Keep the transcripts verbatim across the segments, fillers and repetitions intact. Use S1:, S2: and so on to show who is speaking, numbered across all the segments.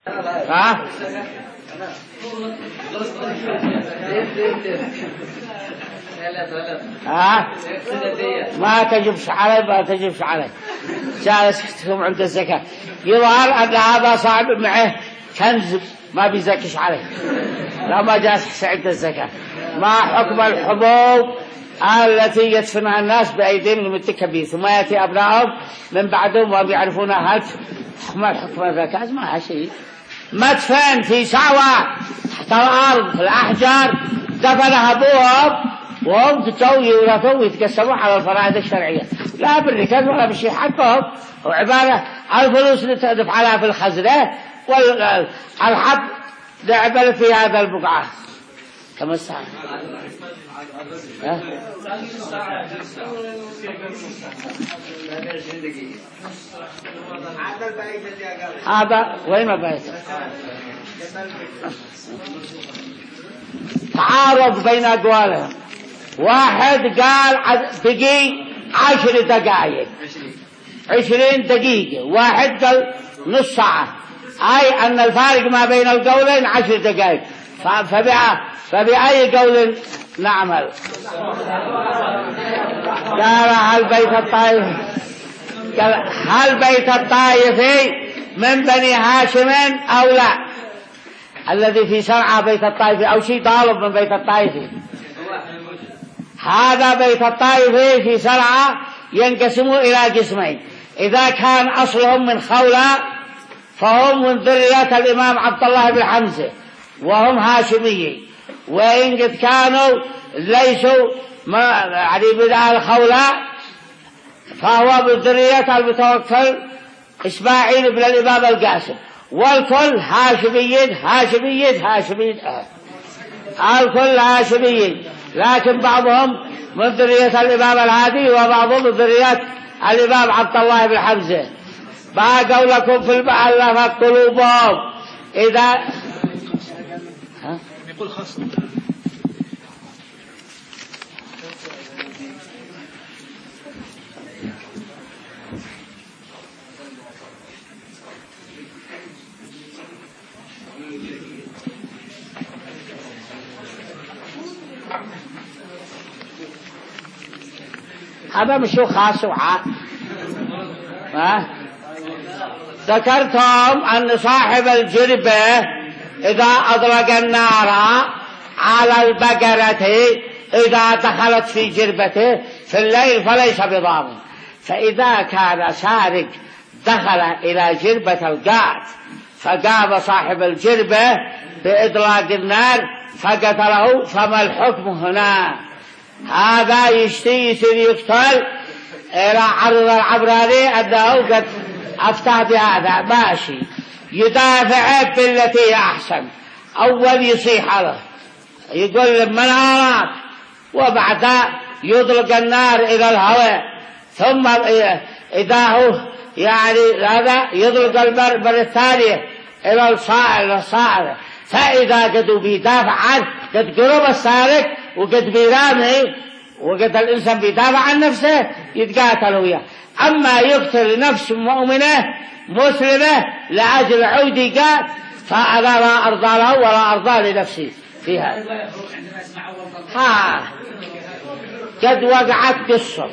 S1: ها ها ما تجبش علي ما تجبش علي جالس عند الزكاة. يظهر أن هذا صاحب معه كنز ما بيزكش عليه لا ما جالس عند الزكاة. ما حكم الحبوب التي يدفنها الناس بأيديهم المتكبير ثم يأتي أبنائهم من بعدهم وهم يعرفون هل حكم الحكم الزكاة؟ ما شيء. مدفن في سعوة تحت الأرض في الأحجار دفنها أبوهم وهم تتو يورثون ويتقسمون على الفرائض الشرعية لا بالركاز ولا بالشيء حقهم. وعبارة الفلوس اللي تدفع في الخزنة والحب دعبل في هذا البقعة كم الساعة هذا وين البيت؟ تعارض بين أقوالهم. واحد قال بقي عشر دقائق عشرين دقيقة، واحد قال نص ساعة، أي أن الفارق ما بين القولين عشر دقائق. فبأي قول نعمل؟ قال هل بيت الطائف قال هل بيت الطائف من بني هاشم أو لا؟ الذي في شرع بيت الطائف أو شيء طالب من بيت الطائف. هذا بيت الطائف في شرع ينقسم إلى قسمين. إذا كان أصلهم من خولة فهم من ذرية الإمام عبد الله بن حمزة وهم هاشميين، وإن قد كانوا ليسوا يعني بدأ الخولة فهو من ذرية المتوكل إسماعيل بن الإمام القاسم، والكل هاشميين هاشميين هاشميين الكل هاشميين، لكن بعضهم من ذرية الإمام الهادي وبعضهم من ذرية الإمام عبد الله بن حمزة. ما قولكم في المؤلفة قلوبهم إذا ها؟ يقول خاصة هذا مش خاص وعام. ها ذكرتم أن صاحب الجربة إذا أطلق النار على البقرة إذا دخلت في جربته في الليل فليس بضامن. فإذا كان سارق دخل إلى جربة القات فقام صاحب الجربة بإطلاق النار فقتله فما الحكم هنا؟ هذا يشتي يصير يقتل إلى عرض العبراني أنه قد أفتح بهذا ماشي، يدافع بالتي أحسن. أول يصيح له يقول من أراك، وبعد يطلق النار إلى الهواء، ثم إذا هو يعني هذا يطلق المرمر الثانية إلى الصائر، فإذا قد بيدافع عنه قد قرب السارق وقد بيرامي وقد الإنسان بيدافع عن نفسه يتقاتل وياه. أما يقتل نفس مؤمنة مسلمة لأجل عودي قات فأنا لا أرضى له ولا أرضى لنفسي فيها. ها قد وقعت قصة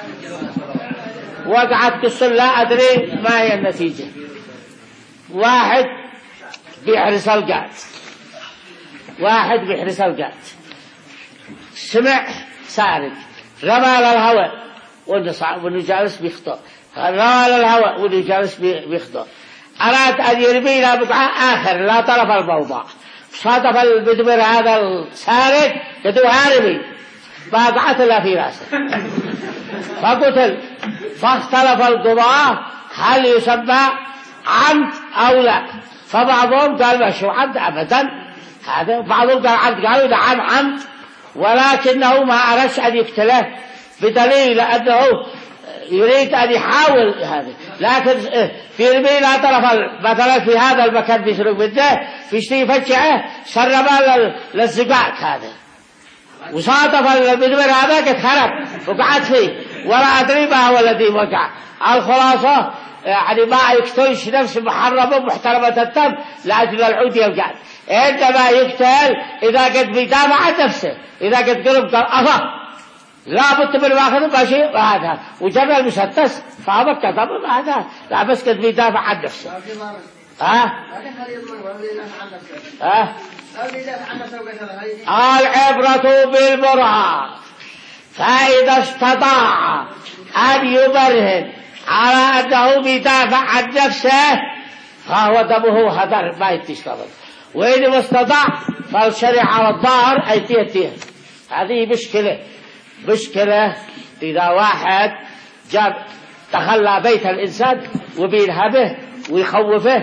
S1: وقعت قصة لا أدري ما هي النتيجة. واحد بيحرس القات واحد بيحرس القات سمع سارق رمى للهواء وانه جالس بيخطئ، رمى للهواء وانه جالس بيخطئ، أراد أن يرمي إلى بقعة آخر لا طرف البوضاء، صادف المدبر هذا السارق قد هاربي باقعت له في راسه فقتل. فاختلف القضاة هل يسمى عمد أو لا، فبعضهم قال مش عمد أبدا هذا، بعضهم قال عمد، قالوا نعم عمد ولكنه ما أرش أن يقتله بدليل أنه يريد أن يحاول هذا، لكن في رمي لا طرف مثلا في هذا المكان بيسرق بده في شيء فجعه سربا للزقاق هذا وصادف المدبر هذا قد خرب وقعد فيه ولا أدري ما هو الذي وقع. الخلاصة يعني ما يقتلش نفس محرمة محترمة الدم لأجل العود يلقى، عندما يقتل إذا قد بيدافع عن نفسه، إذا قد قلب قال أضع لا بد من واخذ ماشي هذا وجرى المسدس فهذا كذب هذا لا بس قد بيدافع عن نفسه. ها ها العبرة بالبرهان، فإذا استطاع أن يبرهن على أنه بيدافع عن نفسه فهو دمه هدر ما يتشتغل، وإذا ما استطاع فالشريعة على الظاهر أي تيتيه. هذه مشكلة مشكلة إذا واحد جاب تخلى بيت الإنسان وبيرهبه ويخوفه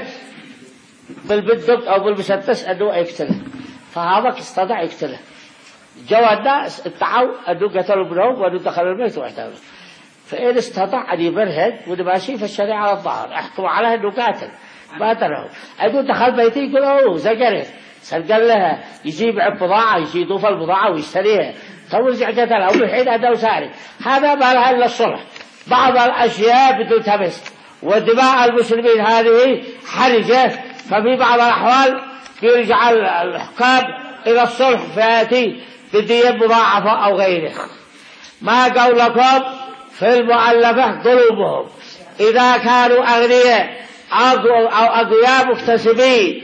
S1: بالبندق أو بالمسدس أنه يقتله، فهذا استطاع يقتله. جوا الناس ادعوا أنه قتلوا ابنهم وأنه دخلوا البيت واعتبروا، فإن استطاع أن يبرهن ودماشي فالشريعة على الظاهر احكموا عليه أنه قاتل ما تراه. أقول دخل بيتي يقول أوه زجره سرق لها يجيب عب بضاعة يجي يضيف البضاعة ويشتريها تو رجع قتلها والحين هذا وساري. هذا ما لها إلا الصلح. بعض الأشياء بدون تمس ودماء المسلمين هذه حرجة، ففي بعض الأحوال يرجع الحكام إلى الصلح فيأتي بدية مضاعفة أو غيره. ما قولكم في المؤلفة قلوبهم إذا كانوا أغنياء أو أقوياء مكتسبين،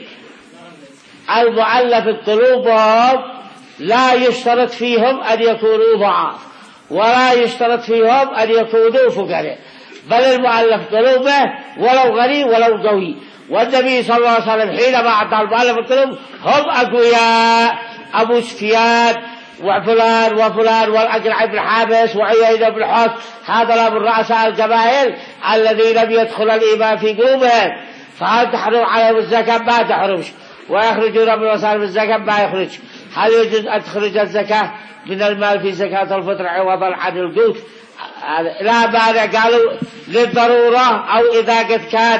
S1: المؤلف قلوبهم لا يشترط فيهم أن يكونوا ضعاف ولا يشترط فيهم أن يكونوا فقراء، بل المؤلف قلوبه ولو غني ولو قوي. والنبي صلى الله عليه وسلم حينما أعطى المؤلف القلوب هم أقوياء أبو سفيان وفلان وفلان والأقرع بن حابس وعيينة بن حسن، هذا من رؤساء القبائل الذين لم يدخل الإيمان في قلوبهم، فهل تحرم عليهم الزكاة؟ ما تحرمش. ويخرجون من وسائل الزكاة ما يخرج. هل يجوز أن تخرج الزكاة من المال في زكاة الفطر عوضا عن القوت؟ لا مانع، قالوا للضرورة أو إذا قد كان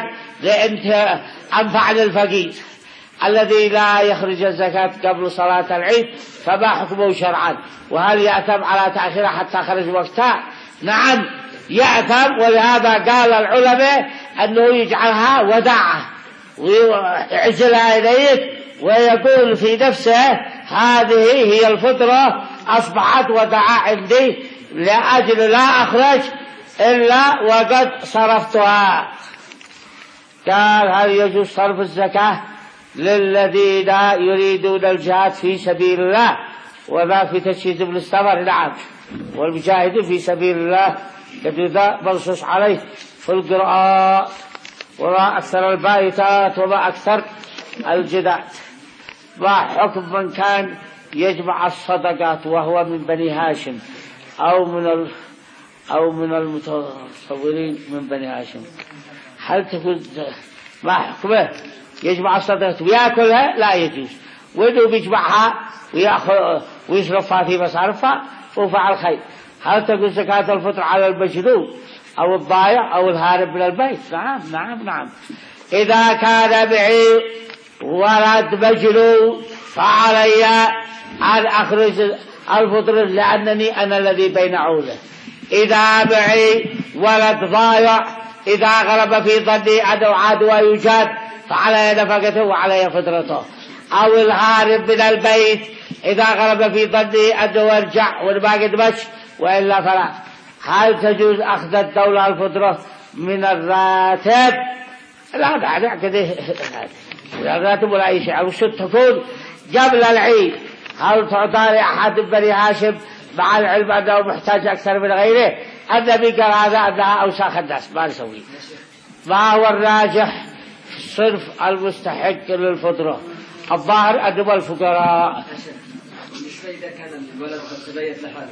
S1: أنفع للفقير الذي لا يخرج الزكاة قبل صلاة العيد فما حكمه شرعا؟ وهل يأثم على تأخيرها حتى خرج وقتها؟ نعم يأثم، ولهذا قال العلماء أنه يجعلها وداعة ويعجلها إليك ويقول في نفسه هذه هي الفطرة أصبحت وداعة عندي لأجل لا أخرج إلا وقد صرفتها. قال هل يجوز صرف الزكاة للذين يريدون الجهاد في سبيل الله وذا في تشييد ابن السفر؟ نعم، والمجاهد في سبيل الله كذا منصوص عليه في القراءة. وما أكثر البايتات وما أكثر الجدات. ما حكم من كان يجمع الصدقات وهو من بني هاشم أو من ال أو من المتصورين من بني هاشم؟ هل تكون ما حكمه يجمع الصدقات ويأكلها؟ لا يجوز. وإنه بيجمعها ويأخذ ويصرفها في مصارفها وفعل خير. هل تكون زكاة الفطر على المجنون أو الضايع أو الهارب من البيت؟ نعم نعم نعم. إذا كان معي ولد مجنون فعلي أن أخرج الفطر لأنني أنا الذي بين عوله. إذا معي ولد ضايع إذا غلب في ظني أنه عاد ويجاد فعلي نفقته وعلي فطرته. أو الهارب من البيت إذا غلب في ظني أنه يرجع والباقي دمشق وإلا فلا. هل تجوز أخذ الدولة الفطرة من الراتب؟ لا معنى كده الراتب ولا أي شيء. وشو تكون قبل العيد؟ هل تعطى لأحد بني هاشم مع العلم أنه محتاج أكثر من غيره؟ النبي قال هذا أنها أوساخ الناس ما نسويه. ما هو الراجح صرف المستحق للفطرة؟ الظاهر أنهم الفقراء.
S2: مش إذا كان الولد قد تبيت لحاله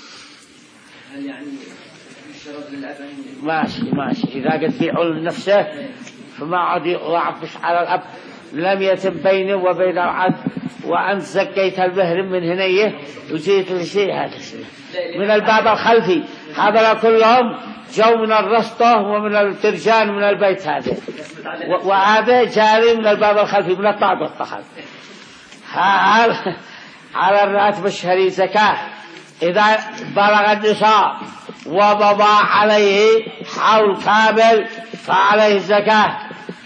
S2: هل يعني يشترط للأب أن
S1: ماشي ماشي. إذا قد بيعوا لنفسه فما عاد يضعفش على الأب. لم يتم بينه وبين العبد وأنت زكيت المهرم من هنيه وجيت لشيء هذا من الباب الخلفي. هذا كلهم جو من الرسطة ومن الترجان من البيت هذا، وهذا جاري من الباب الخلفي من الطاق والطخل. على الراتب الشهري زكاة إذا بلغ النصاب ومضى عليه حول كامل فعليه الزكاة.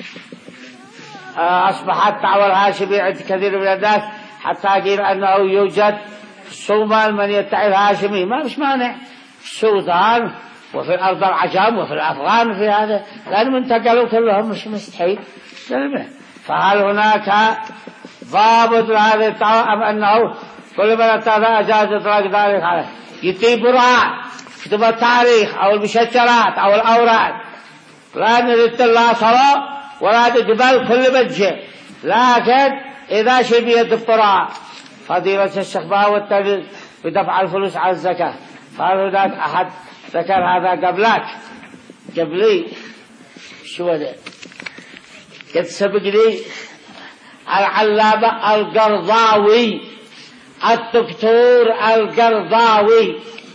S1: أصبحت دعوى الهاشمي عند كثير من الناس حتى قيل أنه يوجد في الصومال من يدعي الهاشمي، ما مش مانع في السودان وفي الأرض العجم وفي الأفغان في هذا، لأنهم انتقلوا كلهم مش مستحيل. فهل هناك ضابط لهذه الدعوة أم أنه كل من اتخذ أجاز إطلاق ذلك عليه؟ يدي براء كتب التاريخ أو المشجرات أو الأوراق، لا نريد الله صلاة ولا تقبل كل بجه، لكن إذا شيء بيد القراء فضيلة الشيخ باوي بدفع الفلوس على الزكاة، فهل هناك أحد ذكر هذا قبلك؟ قبلي شو هذا؟ قد سبق لي العلامة القرضاوي، الدكتور القرضاوي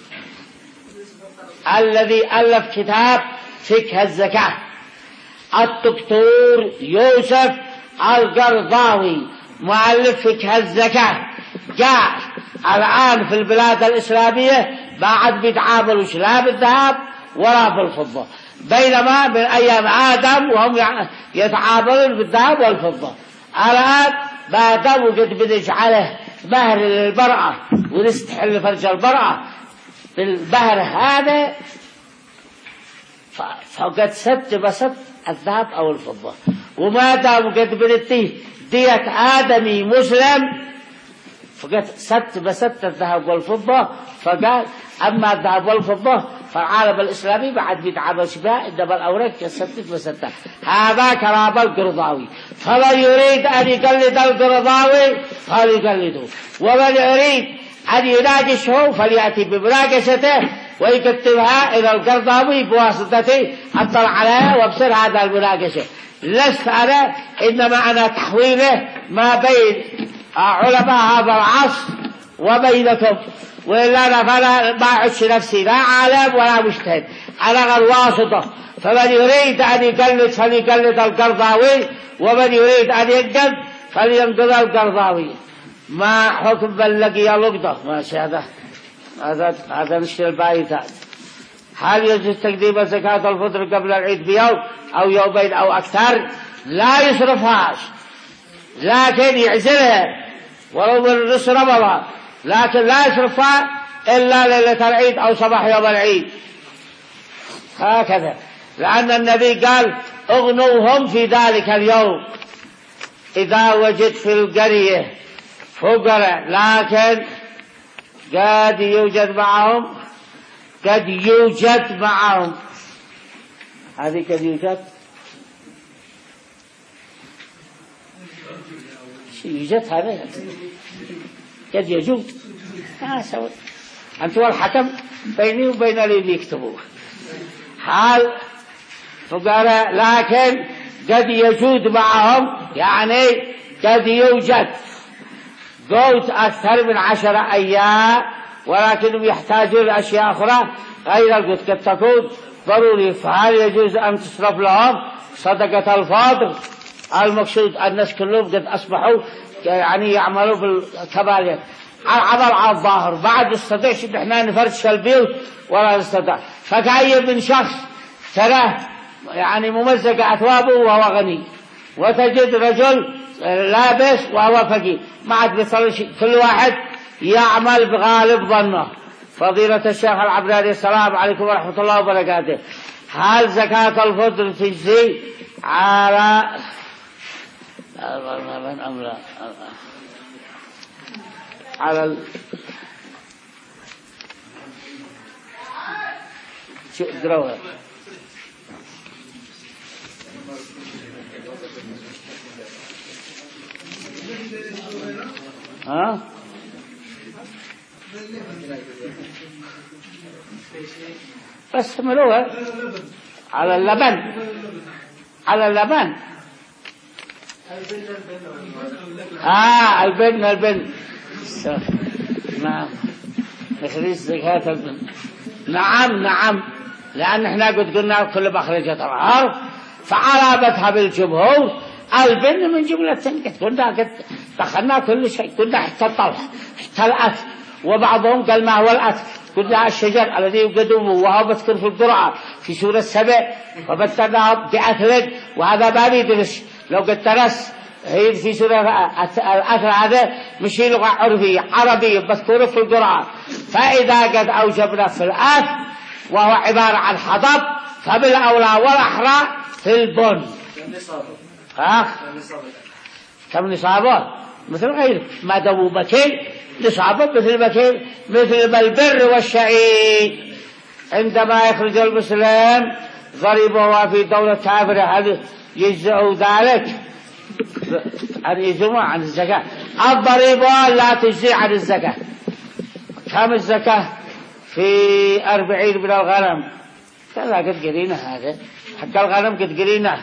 S1: الذي ألف كتاب فقه الزكاة، الدكتور يوسف القرضاوي مؤلف فقه الزكاة، جاء الآن في البلاد الإسلامية بعد بيتعاملوا لا بالذهب ولا بالفضة، بينما من أيام آدم وهم يتعاملون بالذهب والفضة. الآن ما دام قد بنجعله مهر للمرأة ونستحل فرج المرأة بالمهر هذا، فقد سد بسد الذهب أو الفضة، وما دام قد بنتيه دية آدمي مسلم فقد سد بسد الذهب والفضة. فقال أما الذهب والفضة فالعالم الإسلامي بعد بيتعامل شبه، إنما الأوراق كسدت بسدت. هذا كلام القرضاوي، فمن يريد أن يقلد القرضاوي فليقلده، ومن يريد أن يناقشه فليأتي بمناقشته ويكتبها إلى القرضاوي بواسطتي، أطلع عليها وابصر هذا المناقشة. لست أنا، إنما أنا تحويله ما بين علماء هذا العصر وبينكم، وإلا أنا فلا ما أعدش نفسي لا عالم ولا مجتهد، أنا الواسطة. فمن يريد أن يقلد فليقلد القرضاوي، ومن يريد أن ينقذ فلينقذ القرضاوي. ما حكم بلقي لقطة ماشي؟ هذا هذا هذا نشر البايتات. هل يجوز تقديم زكاة الفطر قبل العيد بيوم أو يومين أو أكثر؟ لا يصرفهاش، لكن يعزلها ولو من نصف رمضان، لكن لا يصرفها إلا ليلة العيد أو صباح يوم العيد، هكذا. لأن النبي قال اغنوهم في ذلك اليوم إذا وجد في القرية فقراء، لكن قد يوجد معهم قد يوجد معهم هذه قد يوجد يوجد هذا قد يجوز. ما سوي أنت والحكم بيني وبين اللي يكتبوه حال فقراء، لكن قد يجود معهم، يعني قد يوجد قوت أكثر من عشرة أيام، ولكنهم يحتاجون لأشياء أخرى غير القوت قد تكون ضروري. فهل يجوز أن تصرف لهم صدقة الفطر؟ المقصود الناس كلهم قد أصبحوا يعني يعملوا بالكبالية عمل على الظاهر، بعد نستطيعش ان احنا نفرش البيوت ولا نستطيع. فكأي من شخص تراه يعني ممزق أثوابه وهو غني، وتجد رجل لابس وهو فقير، ما عاد بيصلي، كل واحد يعمل بغالب ظنه. فضيلة الشيخ العبدالي السلام عليكم ورحمة الله وبركاته، هل زكاة الفطر تجزي على أم لا على ال... شو قروها ها بس ملوها على اللبن، على اللبن آه البن البن نعم نخرج زكاة البن. نعم نعم، لأن احنا قد قلنا كل مخرجة الأرض، فعلى مذهب الجمهور البن من جملة تنكت، قلنا قد دخلنا كل شيء، قلنا حتى الطلح حتى الأكل، وبعضهم قال ما هو الأكل قلنا الشجر الذي يقدمه وهو بذكر في القرآن في سورة سبع وبترناه بأثلج وهذا ما بيدرس لو قد ترس هي في سورة الأثر هذا مش لغة عربية عربية بذكره في القرآن. فإذا قد أوجبنا في الأث وهو عبارة عن حطب فبالأولى والأحرى في البن. ها كم نصابه مثل غيره ما دموا بكين نصابه مثل بكين مثل البر والشعير. عندما يخرج المسلم ضريبه في دولة كافرة هل يجزئ ذلك عن يجمع عن الزكاة؟ الضريبة لا تجزي عن الزكاة. كم الزكاة في أربعين من الغنم؟ كلا قد قرينا هذا حق الغنم قد قرينا.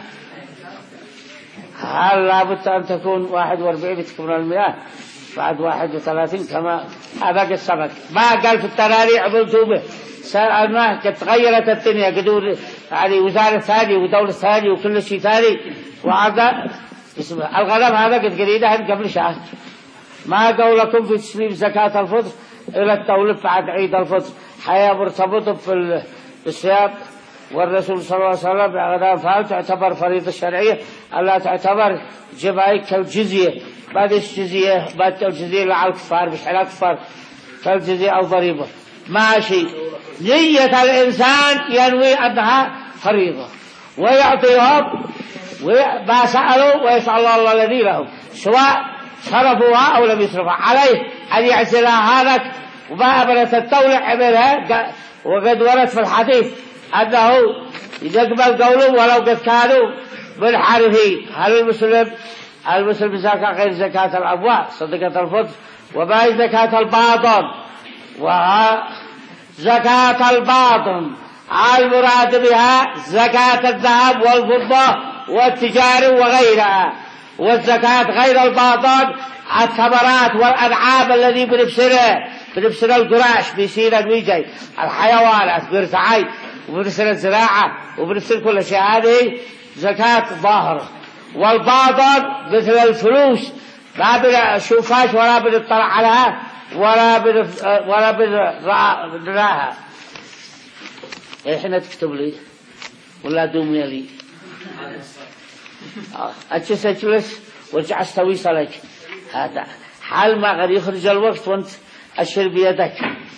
S1: هل لابد أن تكون واحد واربعين تكون المئة بعد واحد وثلاثين كما هذا قد سبق. ما قال في التراري عملتوا به سألنا قد تغيرت الدنيا قدور يعني وزارة ثانية ودولة ثانية وكل شيء ثاني وهذا اسمه الغنم هذا قد قرينا قبل شهر. ما قولكم في تسليم زكاة الفطر إلى الدولة بعد عيد الفطر حياة مرتبطة في الصيام والرسول صلى الله عليه وسلم بأغنام فهل تعتبر فريضة شرعية ألا تعتبر جمعي كالجزية بعد الجزية بعد الجزية على الكفار مش على الكفار كالجزية أو ضريبة ماشي. نية الإنسان ينوي أنها فريضة ويعطيهم ما سألوا ويسأل الله الذي لهم سواء صرفوها أو لم يصرفها عليه أن يعزلها هذا. وما أمرت الدولة عملها وقد ورد في الحديث أنه يقبل قوله ولو قد كانوا منحرفين. هل المسلم المسلم زكاة غير زكاة الأموال صدقة الفطر وما زكاة الباطن وزكاة الباطن المراد بها زكاة الذهب والفضة والتجار وغيرها. والزكاة غير الباطن الثمرات والأنعام الذي بنبسره بنبسر القراش بيصير الويجي الحيوانات بيرتعي وبنبسر الزراعة وبنبسر كل شيء هذه زكاة ظاهرة. والباطن مثل الفلوس ما بنشوفهاش ولا بنطلع عليها ولا بن ولا بنراها. احنا تكتب لي ولا دوم يلي أجلس أجلس وارجع استوي صلك. هذا حال ما غير يخرج الوقت وانت أشر بيدك.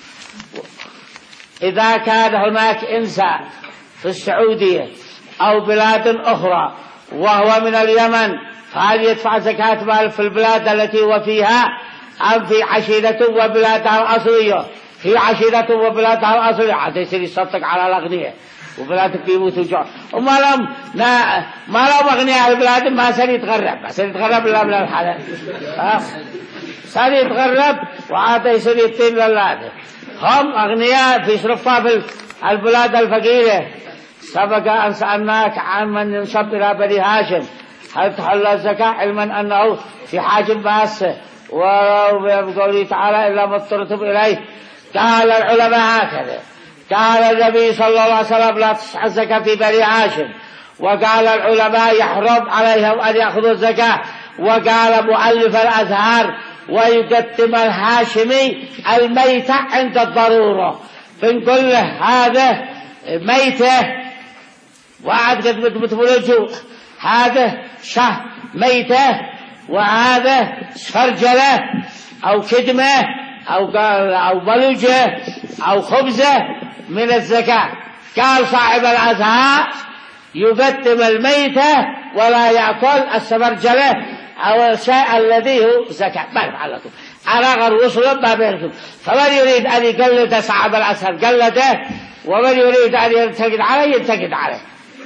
S1: إذا كان هناك إنسان في السعودية أو بلاد أخرى وهو من اليمن فهل يدفع زكاة مال في البلاد التي هو فيها أم في عشيرته وبلادها الأصلية؟ في عشيرته وبلادها الأصلية حتى يصير يصدق على الأغنياء وبلادك بيموتوا جوع. وما لم ما لم أغنياء البلاد ما سن يتغرب ما سن يتغرب إلا من الحلال سن يتغرب وعاد يصير يتين لله. هم أغنياء في شرفها في البلاد الفقيرة. سبق أن سألناك عن من ينسب إلى بني هاشم هل تحل الزكاة علما أنه في حاجب باسه وبقوله تعالى إلا ما اضطرتم إليه. قال العلماء هكذا قال النبي صلى الله عليه وسلم لا تصح الزكاة في بني هاشم. وقال العلماء يحرم عليهم أن يأخذوا الزكاة. وقال مؤلف الأزهار ويقدم الهاشمي الميتة عند الضرورة. بنقول له هذا ميتة وعاد قد متمولجوا هذا شه ميتة وهذا سفرجلة أو كدمة أو أو بلجة أو خبزة من الزكاة. قال صاحب الأزهار يقدم الميتة ولا يأكل السفرجلة أو الشيء الذي هو زكاة. ما يفعلكم على غير وصل ما بينكم. فمن يريد أن يقلد صاحب الأزهار قلده ومن يريد أن ينتقد عليه ينتقد عليه.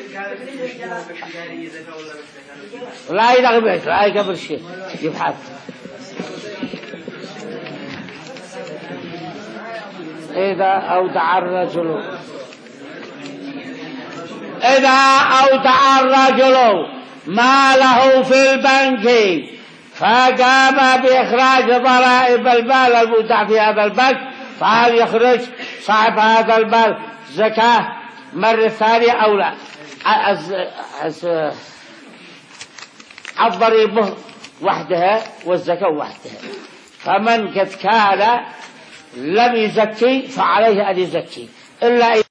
S1: لا يدغبش لا يقبل شيء يبحث. إذا أودع الرجل إذا أودع الرجل ما له في البنك فقام بإخراج ضرائب المال المودع في هذا البنك فهل يخرج صاحب هذا المال زكاة مرة ثانية أو لا؟ الضريبة وحدها والزكاة وحدها. فمن قد كان لم يزكي فعليه أن يزكي إلا